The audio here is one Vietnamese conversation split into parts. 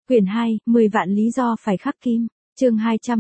Quyển 2, 10 vạn lý do phải khắc kim. Chương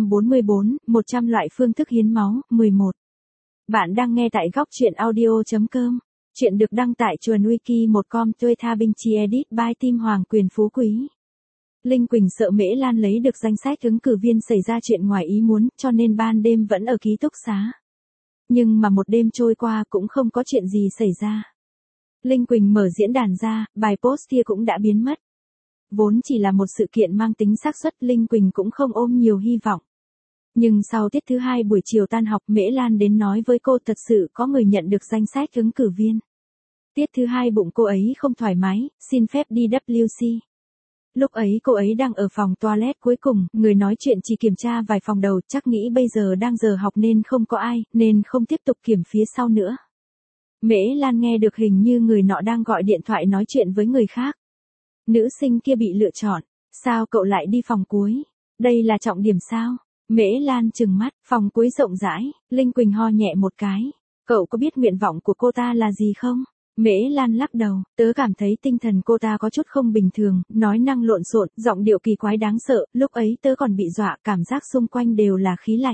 244, 100 loại phương thức hiến máu, 11. Bạn đang nghe tại góc truyện audio.com. Chuyện được đăng tại chuồn wiki1com Tuê Tha Binh Chi Edit by Tim Hoàng Quyền Phú Quý. Linh Quỳnh sợ Mễ Lan lấy được danh sách ứng cử viên xảy ra chuyện ngoài ý muốn, cho nên ban đêm vẫn ở ký túc xá. Nhưng mà một đêm trôi qua cũng không có chuyện gì xảy ra. Linh Quỳnh mở diễn đàn ra, bài post kia cũng đã biến mất. Vốn chỉ là một sự kiện mang tính xác suất, Linh Quỳnh cũng không ôm nhiều hy vọng. Nhưng sau tiết thứ 2 buổi chiều tan học, Mễ Lan đến nói với cô thật sự có người nhận được danh sách ứng cử viên. Tiết thứ 2 bụng cô ấy không thoải mái, xin phép đi WC. Lúc ấy cô ấy đang ở phòng toilet cuối cùng, người nói chuyện chỉ kiểm tra vài phòng đầu, chắc nghĩ bây giờ đang giờ học nên không có ai, nên không tiếp tục kiểm phía sau nữa. Mễ Lan nghe được hình như người nọ đang gọi điện thoại nói chuyện với người khác. Nữ sinh kia bị lựa chọn, sao cậu lại đi phòng cuối? Đây là trọng điểm sao? Mễ Lan trừng mắt, phòng cuối rộng rãi, Linh Quỳnh ho nhẹ một cái. Cậu có biết nguyện vọng của cô ta là gì không? Mễ Lan lắc đầu, tớ cảm thấy tinh thần cô ta có chút không bình thường, nói năng lộn xộn, giọng điệu kỳ quái đáng sợ, lúc ấy tớ còn bị dọa, cảm giác xung quanh đều là khí lạnh.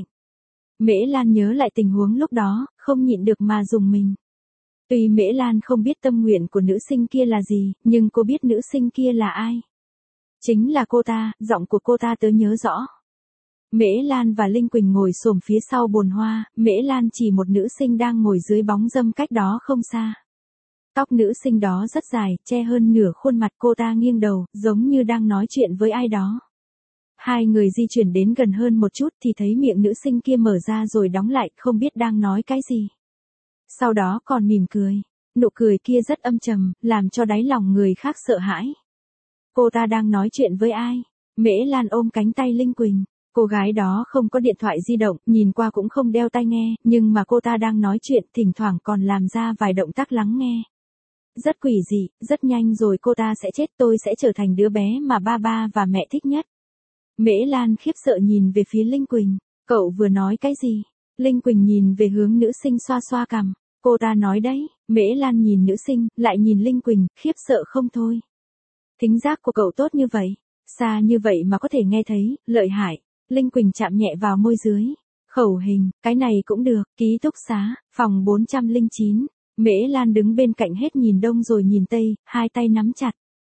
Mễ Lan nhớ lại tình huống lúc đó, không nhịn được mà rùng mình. Tuy Mễ Lan không biết tâm nguyện của nữ sinh kia là gì, nhưng cô biết nữ sinh kia là ai. Chính là cô ta, giọng của cô ta tớ nhớ rõ. Mễ Lan và Linh Quỳnh ngồi xổm phía sau bồn hoa, Mễ Lan chỉ một nữ sinh đang ngồi dưới bóng râm cách đó không xa. Tóc nữ sinh đó rất dài, che hơn nửa khuôn mặt, cô ta nghiêng đầu, giống như đang nói chuyện với ai đó. Hai người di chuyển đến gần hơn một chút thì thấy miệng nữ sinh kia mở ra rồi đóng lại, không biết đang nói cái gì. Sau đó còn mỉm cười. Nụ cười kia rất âm trầm, làm cho đáy lòng người khác sợ hãi. Cô ta đang nói chuyện với ai? Mễ Lan ôm cánh tay Linh Quỳnh. Cô gái đó không có điện thoại di động, nhìn qua cũng không đeo tai nghe, nhưng mà cô ta đang nói chuyện, thỉnh thoảng còn làm ra vài động tác lắng nghe. Rất quỷ dị, rất nhanh rồi cô ta sẽ chết, tôi sẽ trở thành đứa bé mà ba và mẹ thích nhất. Mễ Lan khiếp sợ nhìn về phía Linh Quỳnh. Cậu vừa nói cái gì? Linh Quỳnh nhìn về hướng nữ sinh xoa xoa cằm. Cô ta nói đấy. Mễ Lan nhìn nữ sinh, lại nhìn Linh Quỳnh, khiếp sợ không thôi. Thính giác của cậu tốt như vậy, xa như vậy mà có thể nghe thấy, lợi hại. Linh Quỳnh chạm nhẹ vào môi dưới. Khẩu hình, cái này cũng được. Ký túc xá, phòng 409. Mễ Lan đứng bên cạnh hết nhìn đông rồi nhìn tây, hai tay nắm chặt.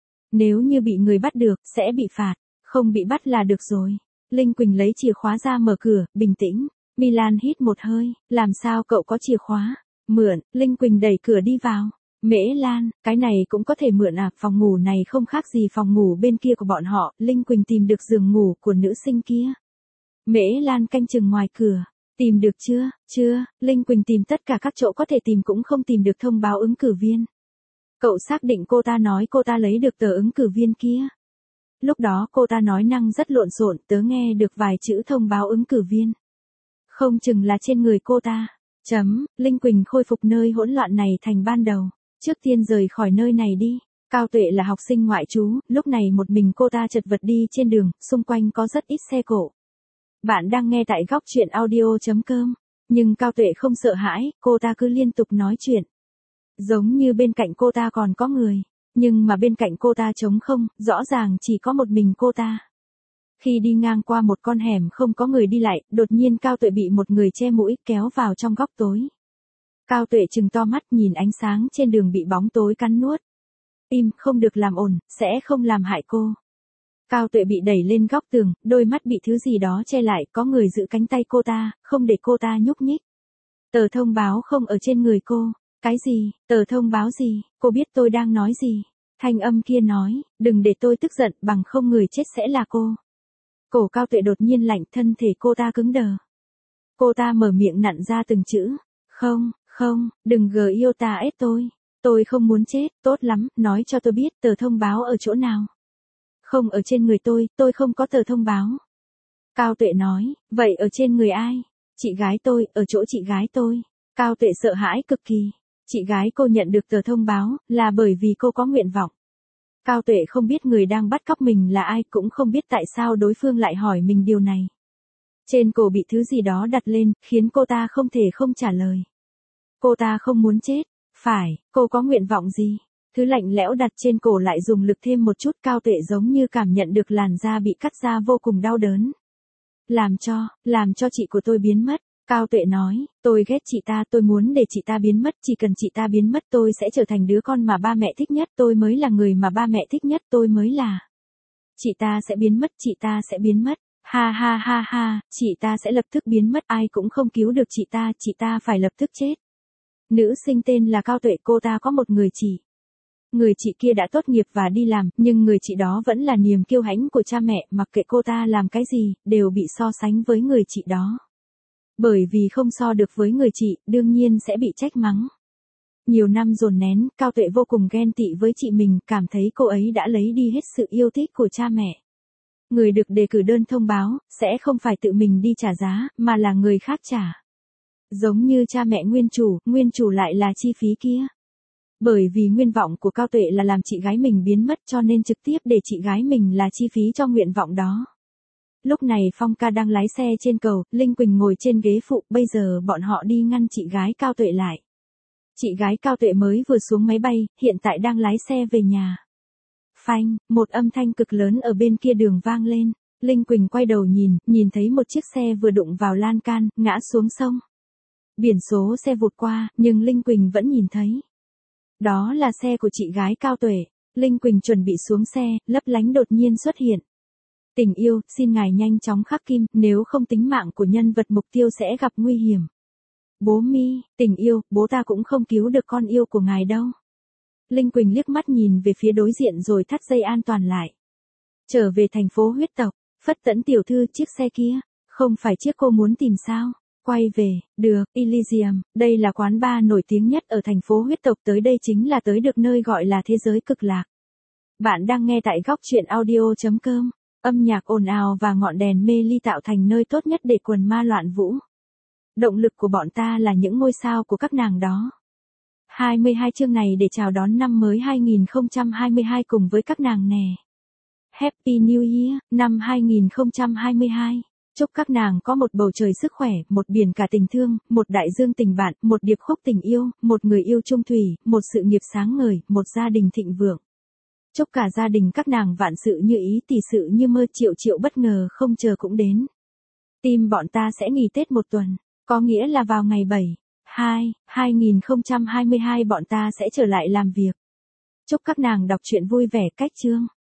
Nếu như bị người bắt được, sẽ bị phạt. Không bị bắt là được rồi. Linh Quỳnh lấy chìa khóa ra mở cửa, bình tĩnh. Milan hít một hơi, làm sao cậu có chìa khóa? Mượn. Linh Quỳnh đẩy cửa đi vào. Mễ Lan, cái này cũng có thể mượn à? Phòng ngủ này không khác gì phòng ngủ bên kia của bọn họ. Linh Quỳnh tìm được giường ngủ của nữ sinh kia. Mễ Lan canh chừng ngoài cửa. Tìm được chưa? Chưa. Linh Quỳnh tìm tất cả các chỗ có thể tìm cũng không tìm được thông báo ứng cử viên. Cậu xác định cô ta nói cô ta lấy được tờ ứng cử viên kia? Lúc đó cô ta nói năng rất lộn xộn, tớ nghe được vài chữ thông báo ứng cử viên. Không chừng là trên người cô ta. Linh Quỳnh khôi phục nơi hỗn loạn này thành ban đầu. Trước tiên rời khỏi nơi này đi. Cao Tuệ là học sinh ngoại trú, lúc này một mình cô ta chật vật đi trên đường, xung quanh có rất ít xe cộ. Bạn đang nghe tại góc truyện audio.com. Nhưng Cao Tuệ không sợ hãi, cô ta cứ liên tục nói chuyện. Giống như bên cạnh cô ta còn có người. Nhưng mà bên cạnh cô ta trống không, rõ ràng chỉ có một mình cô ta. Khi đi ngang qua một con hẻm không có người đi lại, đột nhiên Cao Tuệ bị một người che mũi kéo vào trong góc tối. Cao Tuệ trừng to mắt nhìn ánh sáng trên đường bị bóng tối cắn nuốt. Im, không được làm ồn, sẽ không làm hại cô. Cao Tuệ bị đẩy lên góc tường, đôi mắt bị thứ gì đó che lại, có người giữ cánh tay cô ta, không để cô ta nhúc nhích. Tờ thông báo không ở trên người cô. Cái gì? Tờ thông báo gì? Cô biết tôi đang nói gì? Thanh âm kia nói, đừng để tôi tức giận, bằng không người chết sẽ là cô. Cổ Cao Tuệ đột nhiên lạnh, thân thể cô ta cứng đờ. Cô ta mở miệng nặn ra từng chữ. Không, đừng yêu ta ép tôi. Tôi không muốn chết, tốt lắm, nói cho tôi biết tờ thông báo ở chỗ nào. Không ở trên người tôi không có tờ thông báo. Cao Tuệ nói, vậy ở trên người ai? Chị gái tôi, ở chỗ chị gái tôi. Cao Tuệ sợ hãi cực kỳ. Chị gái cô nhận được tờ thông báo, là bởi vì cô có nguyện vọng. Cao Tuệ không biết người đang bắt cóc mình là ai, cũng không biết tại sao đối phương lại hỏi mình điều này. Trên cổ bị thứ gì đó đặt lên, khiến cô ta không thể không trả lời. Cô ta không muốn chết. Phải, cô có nguyện vọng gì? Thứ lạnh lẽo đặt trên cổ lại dùng lực thêm một chút, Cao Tuệ giống như cảm nhận được làn da bị cắt ra vô cùng đau đớn. Làm cho chị của tôi biến mất. Cao Tuệ nói, tôi ghét chị ta, tôi muốn để chị ta biến mất, chỉ cần chị ta biến mất tôi sẽ trở thành đứa con mà ba mẹ thích nhất, tôi mới là người mà ba mẹ thích nhất, tôi mới là. Chị ta sẽ biến mất, chị ta sẽ biến mất. Ha ha ha ha, chị ta sẽ lập tức biến mất, ai cũng không cứu được chị ta phải lập tức chết. Nữ sinh tên là Cao Tuệ, cô ta có một người chị. Người chị kia đã tốt nghiệp và đi làm, nhưng người chị đó vẫn là niềm kiêu hãnh của cha mẹ, mặc kệ cô ta làm cái gì, đều bị so sánh với người chị đó. Bởi vì không so được với người chị, đương nhiên sẽ bị trách mắng. Nhiều năm dồn nén, Cao Tuệ vô cùng ghen tị với chị mình, cảm thấy cô ấy đã lấy đi hết sự yêu thích của cha mẹ. Người được đề cử đơn thông báo, sẽ không phải tự mình đi trả giá, mà là người khác trả. Giống như cha mẹ nguyên chủ lại là chi phí kia. Bởi vì nguyên vọng của Cao Tuệ là làm chị gái mình biến mất cho nên trực tiếp để chị gái mình là chi phí cho nguyện vọng đó. Lúc này Phong ca đang lái xe trên cầu, Linh Quỳnh ngồi trên ghế phụ, bây giờ bọn họ đi ngăn chị gái Cao Tuệ lại. Chị gái Cao Tuệ mới vừa xuống máy bay, hiện tại đang lái xe về nhà. Phanh, một âm thanh cực lớn ở bên kia đường vang lên. Linh Quỳnh quay đầu nhìn thấy một chiếc xe vừa đụng vào lan can, ngã xuống sông. Biển số xe vụt qua, nhưng Linh Quỳnh vẫn nhìn thấy. Đó là xe của chị gái Cao Tuệ. Linh Quỳnh chuẩn bị xuống xe, lấp lánh đột nhiên xuất hiện. Tình yêu, xin ngài nhanh chóng khắc kim, nếu không tính mạng của nhân vật mục tiêu sẽ gặp nguy hiểm. Bố Mi, tình yêu, bố ta cũng không cứu được con yêu của ngài đâu. Linh Quỳnh liếc mắt nhìn về phía đối diện rồi thắt dây an toàn lại. Trở về thành phố huyết tộc, Phất Tẫn tiểu thư, chiếc xe kia, không phải chiếc cô muốn tìm sao? Quay về, được, Elysium, đây là quán bar nổi tiếng nhất ở thành phố huyết tộc, tới đây chính là tới được nơi gọi là thế giới cực lạc. Bạn đang nghe tại góc truyện audio.com, âm nhạc ồn ào và ngọn đèn mê ly tạo thành nơi tốt nhất để quần ma loạn vũ. Động lực của bọn ta là những ngôi sao của các nàng đó. 22 chương này để chào đón năm mới 2022 cùng với các nàng nè. Happy New Year, năm 2022. Chúc các nàng có một bầu trời sức khỏe, một biển cả tình thương, một đại dương tình bạn, một điệp khúc tình yêu, một người yêu chung thủy, một sự nghiệp sáng ngời, một gia đình thịnh vượng. Chúc cả gia đình các nàng vạn sự như ý, tỷ sự như mơ, triệu bất ngờ không chờ cũng đến. Team bọn ta sẽ nghỉ Tết một tuần, có nghĩa là vào ngày 7/2/2022 bọn ta sẽ trở lại làm việc. Chúc các nàng đọc truyện vui vẻ. Cách chương